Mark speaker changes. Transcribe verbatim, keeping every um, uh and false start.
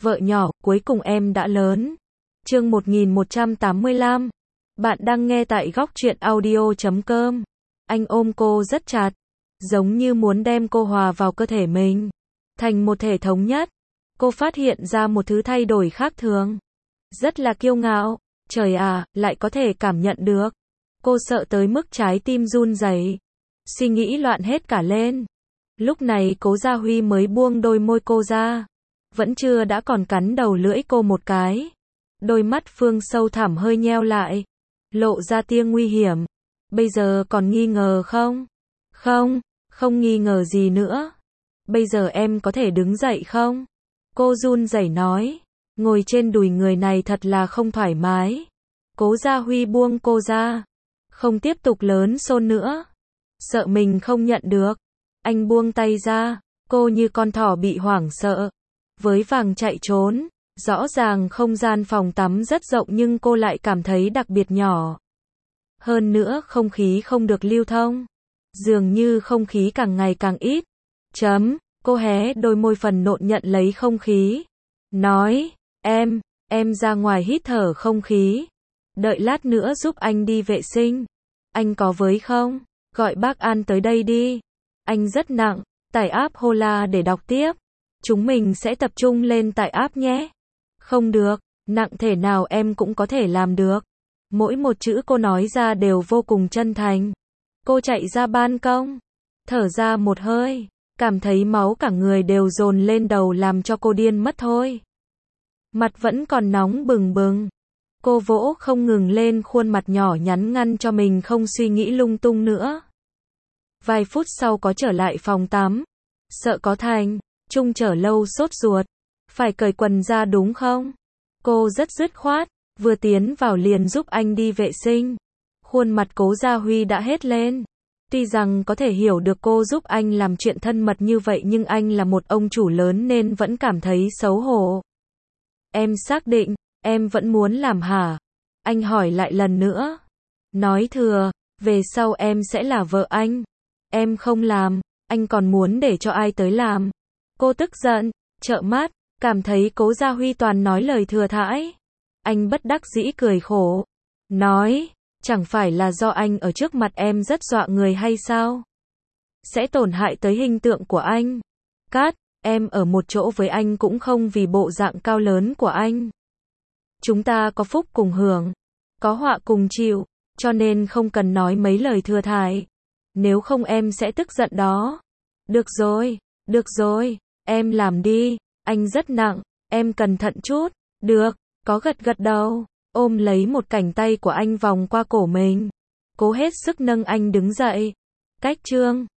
Speaker 1: Vợ nhỏ, cuối cùng em đã lớn. Chương một nghìn một trăm tám mươi lăm. Bạn đang nghe tại góc truyện audio chấm com. Anh ôm cô rất chặt, giống như muốn đem cô hòa vào cơ thể mình, thành một thể thống nhất. Cô phát hiện ra một thứ thay đổi khác thường. Rất là kiêu ngạo. Trời à, lại có thể cảm nhận được. Cô sợ tới mức trái tim run rẩy, suy nghĩ loạn hết cả lên. Lúc này Cố Gia Huy mới buông đôi môi cô ra. Vẫn chưa đã còn cắn đầu lưỡi cô một cái. Đôi mắt Phương sâu thẳm hơi nheo lại, lộ ra tia nguy hiểm. Bây giờ còn nghi ngờ không? Không, không nghi ngờ gì nữa. Bây giờ em có thể đứng dậy không? Cô run rẩy nói. Ngồi trên đùi người này thật là không thoải mái. Cố Gia Huy buông cô ra, không tiếp tục lớn xôn nữa. Sợ mình không nhận được, anh buông tay ra. Cô như con thỏ bị hoảng sợ, với vàng chạy trốn. Rõ ràng không gian phòng tắm rất rộng nhưng cô lại cảm thấy đặc biệt nhỏ. Hơn nữa không khí không được lưu thông. Dường như không khí càng ngày càng ít. Chấm, cô hé đôi môi phần nộn nhận lấy không khí. Nói, em, em ra ngoài hít thở không khí. Đợi lát nữa giúp anh đi vệ sinh. Anh có với không? Gọi bác An tới đây đi. Anh rất nặng, tải app Hola để đọc tiếp. Chúng mình sẽ tập trung lên tải app nhé. Không được, nặng thể nào em cũng có thể làm được. Mỗi một chữ cô nói ra đều vô cùng chân thành. Cô chạy ra ban công, thở ra một hơi, cảm thấy máu cả người đều dồn lên đầu làm cho cô điên mất thôi. Mặt vẫn còn nóng bừng bừng. Cô vỗ không ngừng lên khuôn mặt nhỏ nhắn ngăn cho mình không suy nghĩ lung tung nữa. Vài phút sau có trở lại phòng tắm. Sợ có thành, Trung chờ lâu sốt ruột. Phải cởi quần ra đúng không? Cô rất dứt khoát, vừa tiến vào liền giúp anh đi vệ sinh. Khuôn mặt Cố Gia Huy đã hết lên. Tuy rằng có thể hiểu được cô giúp anh làm chuyện thân mật như vậy nhưng anh là một ông chủ lớn nên vẫn cảm thấy xấu hổ. Em xác định, em vẫn muốn làm hả? Anh hỏi lại lần nữa. Nói thừa, về sau em sẽ là vợ anh. Em không làm, anh còn muốn để cho ai tới làm? Cô tức giận, trợn mắt, cảm thấy Cố Gia Huy toàn nói lời thừa thãi. Anh bất đắc dĩ cười khổ. Nói, chẳng phải là do anh ở trước mặt em rất dọa người hay sao? Sẽ tổn hại tới hình tượng của anh. Cát, em ở một chỗ với anh cũng không vì bộ dạng cao lớn của anh. Chúng ta có phúc cùng hưởng, có họa cùng chịu, cho nên không cần nói mấy lời thừa thãi. Nếu không em sẽ tức giận đó. Được rồi, được rồi, em làm đi, anh rất nặng, em cẩn thận chút. Được, có gật gật đầu, ôm lấy một cánh tay của anh vòng qua cổ mình. Cố hết sức nâng anh đứng dậy. Cách chương